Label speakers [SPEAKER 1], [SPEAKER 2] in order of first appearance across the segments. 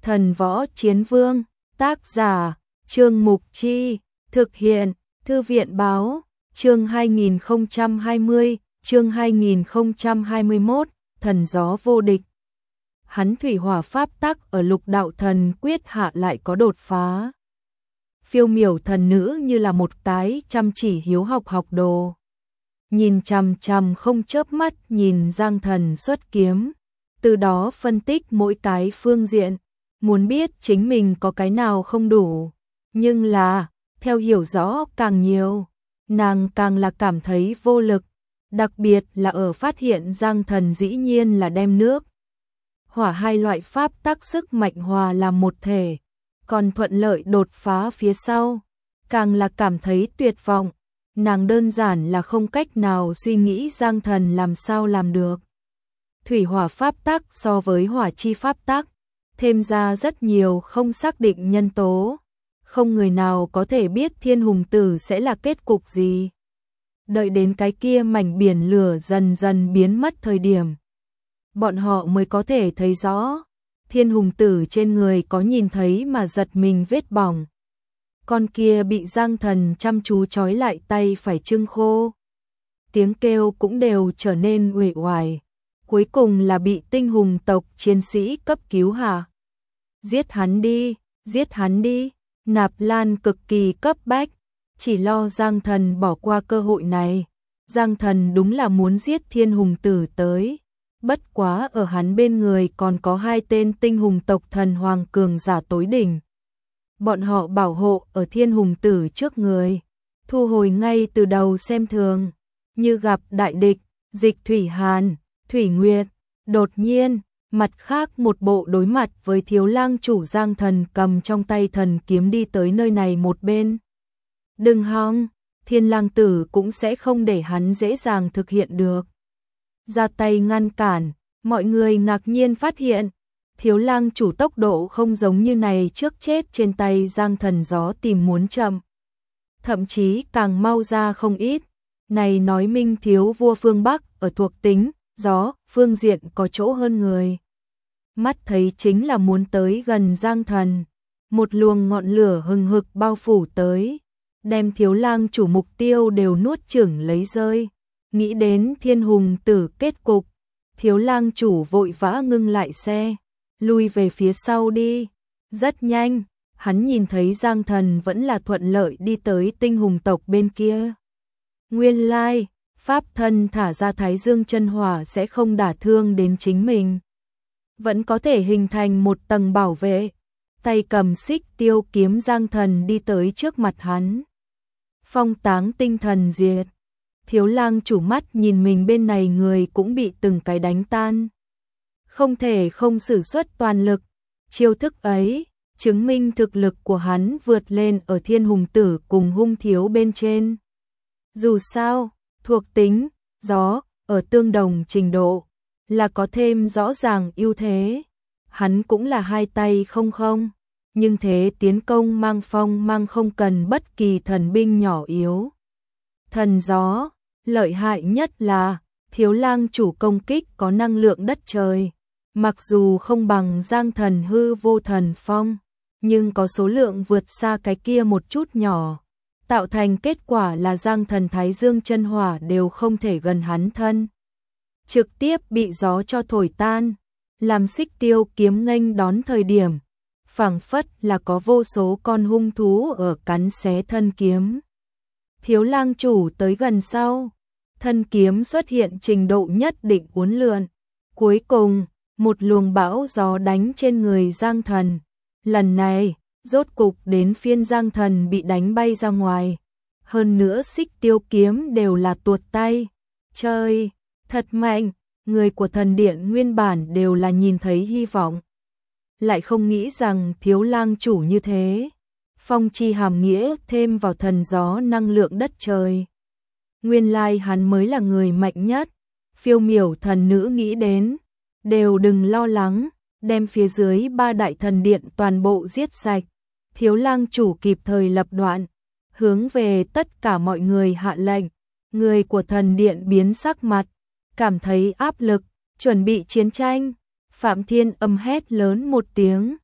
[SPEAKER 1] Thần võ chiến vương, tác giả, Trương Mục Chi, thực hiện, Thư viện báo, chương 2020, chương 2021, thần gió vô địch. Hắn thủy hỏa pháp tắc ở Lục Đạo Thần Quyết hạ lại có đột phá. Phiêu miểu thần nữ như là một cái chăm chỉ hiếu học đồ. Nhìn chằm chằm không chớp mắt nhìn Giang Thần xuất kiếm, từ đó phân tích mỗi cái phương diện, muốn biết chính mình có cái nào không đủ. Nhưng là, theo hiểu rõ càng nhiều, nàng càng là cảm thấy vô lực, đặc biệt là ở phát hiện Giang Thần dĩ nhiên là đem nước hỏa hai loại pháp tắc sức mạnh hòa làm một thể, còn thuận lợi đột phá phía sau, càng là cảm thấy tuyệt vọng. Nàng đơn giản là không cách nào suy nghĩ Giang Thần làm sao làm được. Thủy hỏa pháp tắc so với hỏa chi pháp tắc, thêm ra rất nhiều không xác định nhân tố, không người nào có thể biết Thiên Hùng Tử sẽ là kết cục gì. Đợi đến cái kia mảnh biển lửa dần dần biến mất thời điểm, bọn họ mới có thể thấy rõ, Thiên Hùng Tử trên người có nhìn thấy mà giật mình vết bỏng. Con kia bị Giang Thần chăm chú trói lại tay phải trưng khô. Tiếng kêu cũng đều trở nên uể oải. Cuối cùng là bị tinh hùng tộc chiến sĩ cấp cứu hạ. Giết hắn đi, giết hắn đi. Nạp Lan cực kỳ cấp bách, chỉ lo Giang Thần bỏ qua cơ hội này. Giang Thần đúng là muốn giết Thiên Hùng Tử tới. Bất quá ở hắn bên người còn có hai tên tinh hùng tộc thần hoàng cường giả tối đỉnh. Bọn họ bảo hộ ở Thiên Hùng Tử trước người, thu hồi ngay từ đầu xem thường, như gặp đại địch, Dịch Thủy Hàn, Thủy Nguyệt. Đột nhiên, mặt khác một bộ đối mặt với Thiếu Lang chủ Giang Thần cầm trong tay thần kiếm đi tới nơi này một bên. Đừng hòng, Thiên Lang Tử cũng sẽ không để hắn dễ dàng thực hiện được. Ra tay ngăn cản, mọi người ngạc nhiên phát hiện, Thiếu Lang chủ tốc độ không giống như này trước chết trên tay Giang Thần gió tìm muốn chậm. Thậm chí càng mau ra không ít, này nói minh thiếu vua phương Bắc ở thuộc tính, gió, phương diện có chỗ hơn người. Mắt thấy chính là muốn tới gần Giang Thần, một luồng ngọn lửa hừng hực bao phủ tới, đem Thiếu Lang chủ mục tiêu đều nuốt chửng lấy rơi. Nghĩ đến Thiên Hùng Tử kết cục, Thiếu Lang chủ vội vã ngưng lại xe, lui về phía sau đi. Rất nhanh, hắn nhìn thấy Giang Thần vẫn là thuận lợi đi tới tinh hùng tộc bên kia. Nguyên lai, pháp thân thả ra Thái Dương chân hỏa sẽ không đả thương đến chính mình, vẫn có thể hình thành một tầng bảo vệ. Tay cầm xích tiêu kiếm Giang Thần đi tới trước mặt hắn. Phong táng tinh thần diệt. Thiếu Lang chủ mắt nhìn mình bên này người cũng bị từng cái đánh tan. Không thể không sử xuất toàn lực. Chiêu thức ấy, chứng minh thực lực của hắn vượt lên ở Thiên Hùng Tử cùng hung thiếu bên trên. Dù sao, thuộc tính, gió, ở tương đồng trình độ, là có thêm rõ ràng ưu thế. Hắn cũng là hai tay không, nhưng thế tiến công mang phong mang không cần bất kỳ thần binh nhỏ yếu. Thần gió, lợi hại nhất là, Thiếu Lang chủ công kích có năng lượng đất trời. Mặc dù không bằng Giang Thần hư vô thần phong, nhưng có số lượng vượt xa cái kia một chút nhỏ, tạo thành kết quả là Giang Thần Thái Dương chân hỏa đều không thể gần hắn thân. Trực tiếp bị gió cho thổi tan, làm xích tiêu kiếm nghênh đón thời điểm, phảng phất là có vô số con hung thú ở cắn xé thân kiếm. Thiếu Lang chủ tới gần sau, thân kiếm xuất hiện trình độ nhất định uốn lượn. Cuối cùng, một luồng bão gió đánh trên người Giang Thần. Lần này, rốt cục đến phiên Giang Thần bị đánh bay ra ngoài. Hơn nữa xích tiêu kiếm đều là tuột tay. Trời, thật mạnh, người của thần điện nguyên bản đều là nhìn thấy hy vọng. Lại không nghĩ rằng Thiếu Lang chủ như thế. Phong chi hàm nghĩa thêm vào thần gió năng lượng đất trời. Nguyên lai hắn mới là người mạnh nhất. Phiêu miểu thần nữ nghĩ đến. Đều đừng lo lắng, đem phía dưới ba đại thần điện toàn bộ giết sạch. Thiếu Lang chủ kịp thời lập đoạn, hướng về tất cả mọi người hạ lệnh. Người của thần điện biến sắc mặt, cảm thấy áp lực, chuẩn bị chiến tranh. Phạm Thiên âm hét lớn một tiếng,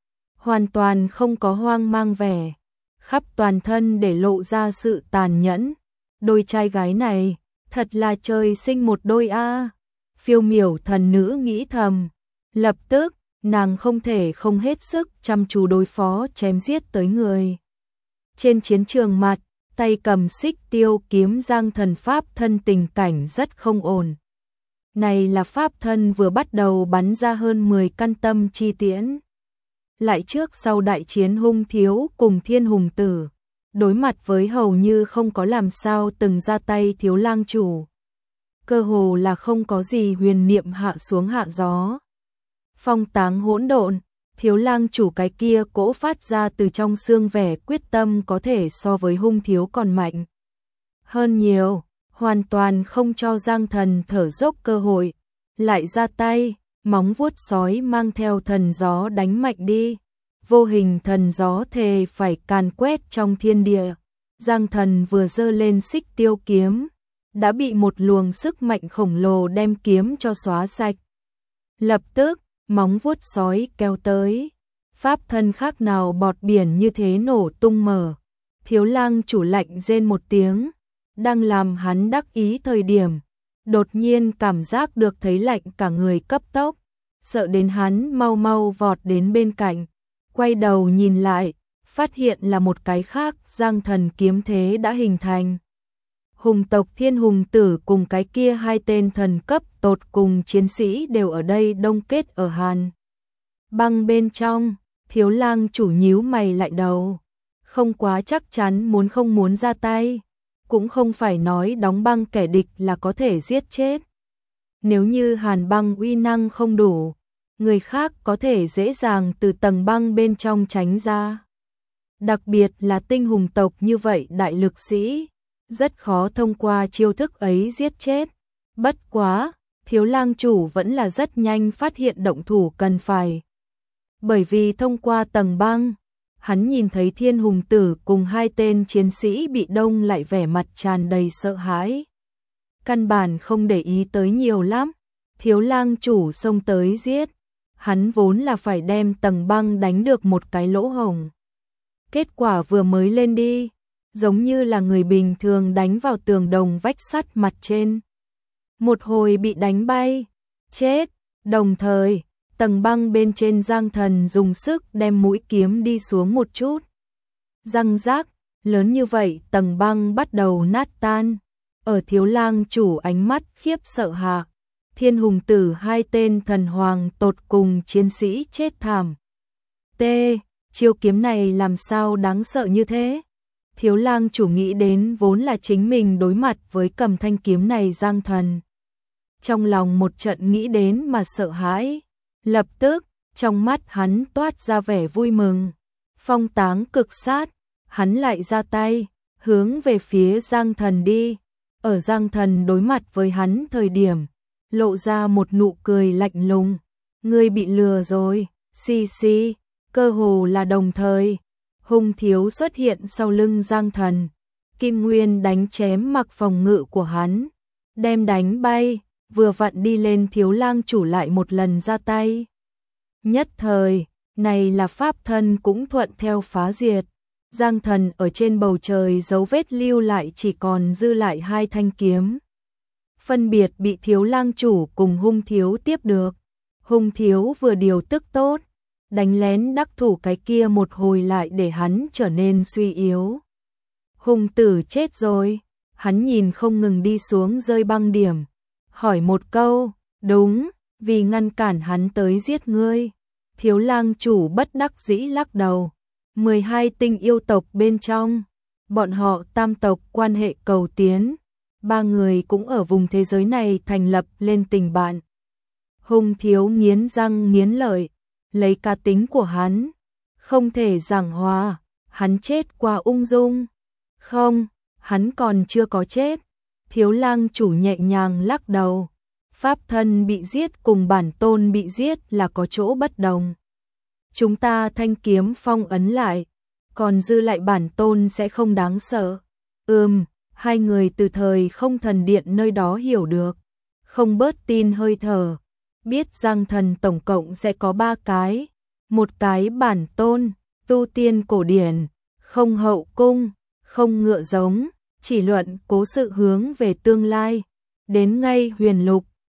[SPEAKER 1] hoàn toàn không có hoang mang vẻ, khắp toàn thân để lộ ra sự tàn nhẫn. Đôi trai gái này, thật là trời sinh một đôi a. Phiêu miểu thần nữ nghĩ thầm, lập tức, nàng không thể không hết sức chăm chú đối phó chém giết tới người. Trên chiến trường mặt, tay cầm xích tiêu kiếm Giang Thần pháp thân tình cảnh rất không ổn. Này là pháp thân vừa bắt đầu bắn ra hơn 10 căn tâm chi tiễn. Lại trước sau đại chiến Hung Thiếu cùng Thiên Hùng Tử, đối mặt với hầu như không có làm sao từng ra tay Thiếu Lang chủ. Cơ hồ là không có gì huyền niệm hạ xuống hạ gió. Phong táng hỗn độn, Thiếu Lang chủ cái kia cỗ phát ra từ trong xương vẻ quyết tâm có thể so với Hung Thiếu còn mạnh hơn nhiều, hoàn toàn không cho Giang Thần thở dốc cơ hội, lại ra tay, móng vuốt sói mang theo thần gió đánh mạnh đi. Vô hình thần gió thề phải càn quét trong thiên địa. Giang Thần vừa giơ lên xích tiêu kiếm, đã bị một luồng sức mạnh khổng lồ đem kiếm cho xóa sạch. Lập tức, móng vuốt sói kéo tới, pháp thân khác nào bọt biển như thế nổ tung mở. Thiếu Lang chủ lạnh rên một tiếng, đang làm hắn đắc ý thời điểm, đột nhiên cảm giác được thấy lạnh cả người cấp tốc, sợ đến hắn mau mau vọt đến bên cạnh, quay đầu nhìn lại, phát hiện là một cái khác Giang Thần kiếm thế đã hình thành. Hùng tộc Thiên Hùng Tử cùng cái kia hai tên thần cấp tột cùng chiến sĩ đều ở đây đông kết ở Hàn Băng bên trong. Thiếu Lang chủ nhíu mày lại đầu, không quá chắc chắn muốn không muốn ra tay, cũng không phải nói đóng băng kẻ địch là có thể giết chết. Nếu như Hàn Băng uy năng không đủ, người khác có thể dễ dàng từ tầng băng bên trong tránh ra. Đặc biệt là tinh hùng tộc như vậy đại lực sĩ, rất khó thông qua chiêu thức ấy giết chết. Bất quá, Thiếu Lang chủ vẫn là rất nhanh phát hiện động thủ cần phải. Bởi vì thông qua tầng băng, hắn nhìn thấy Thiên Hùng Tử cùng hai tên chiến sĩ bị đông lại vẻ mặt tràn đầy sợ hãi. Căn bản không để ý tới nhiều lắm, Thiếu Lang chủ xông tới giết. Hắn vốn là phải đem tầng băng đánh được một cái lỗ hổng. Kết quả vừa mới lên đi, giống như là người bình thường đánh vào tường đồng vách sắt mặt trên. Một hồi bị đánh bay, chết, đồng thời, tầng băng bên trên Giang Thần dùng sức đem mũi kiếm đi xuống một chút. Răng rác, lớn như vậy tầng băng bắt đầu nát tan. Ở Thiếu Lang chủ ánh mắt khiếp sợ hạ, Thiên Hùng Tử hai tên thần hoàng tột cùng chiến sĩ chết thảm. T. Chiêu kiếm này làm sao đáng sợ như thế? Thiếu Lang chủ nghĩ đến vốn là chính mình đối mặt với cầm thanh kiếm này Giang Thần. Trong lòng một trận nghĩ đến mà sợ hãi. Lập tức, trong mắt hắn toát ra vẻ vui mừng. Phong táng cực sát, hắn lại ra tay, hướng về phía Giang Thần đi. Ở Giang Thần đối mặt với hắn thời điểm, lộ ra một nụ cười lạnh lùng. Ngươi bị lừa rồi, xì xì, cơ hồ là đồng thời. Hung Thiếu xuất hiện sau lưng Giang Thần. Kim Nguyên đánh chém mặc phòng ngự của hắn, đem đánh bay, vừa vặn đi lên Thiếu Lang chủ lại một lần ra tay. Nhất thời, này là pháp thân cũng thuận theo phá diệt. Giang Thần ở trên bầu trời dấu vết lưu lại chỉ còn dư lại hai thanh kiếm. Phân biệt bị Thiếu Lang chủ cùng Hung Thiếu tiếp được. Hung Thiếu vừa điều tức tốt, đánh lén đắc thủ cái kia một hồi lại để hắn trở nên suy yếu. Hung Tử chết rồi, hắn nhìn không ngừng đi xuống rơi băng điểm. Hỏi một câu, đúng, vì ngăn cản hắn tới giết ngươi. Thiếu Lang chủ bất đắc dĩ lắc đầu. 12 tinh yêu tộc bên trong, bọn họ tam tộc quan hệ cầu tiến. 3 người cũng ở vùng thế giới này thành lập lên tình bạn. Hung Thiếu nghiến răng nghiến lợi, lấy cá tính của hắn, không thể giảng hòa, hắn chết qua ung dung. Không, hắn còn chưa có chết. Thiếu Lang chủ nhẹ nhàng lắc đầu. Pháp thân bị giết cùng bản tôn bị giết là có chỗ bất đồng. Chúng ta thanh kiếm phong ấn lại, còn dư lại bản tôn sẽ không đáng sợ. Hai người từ thời không thần điện nơi đó hiểu được, không bớt tin hơi thở, biết Giang Thần tổng cộng sẽ có 3 cái, một cái bản tôn, tu tiên cổ điển, không hậu cung, không ngựa giống, chỉ luận cố sự hướng về tương lai. Đến ngay huyền lục,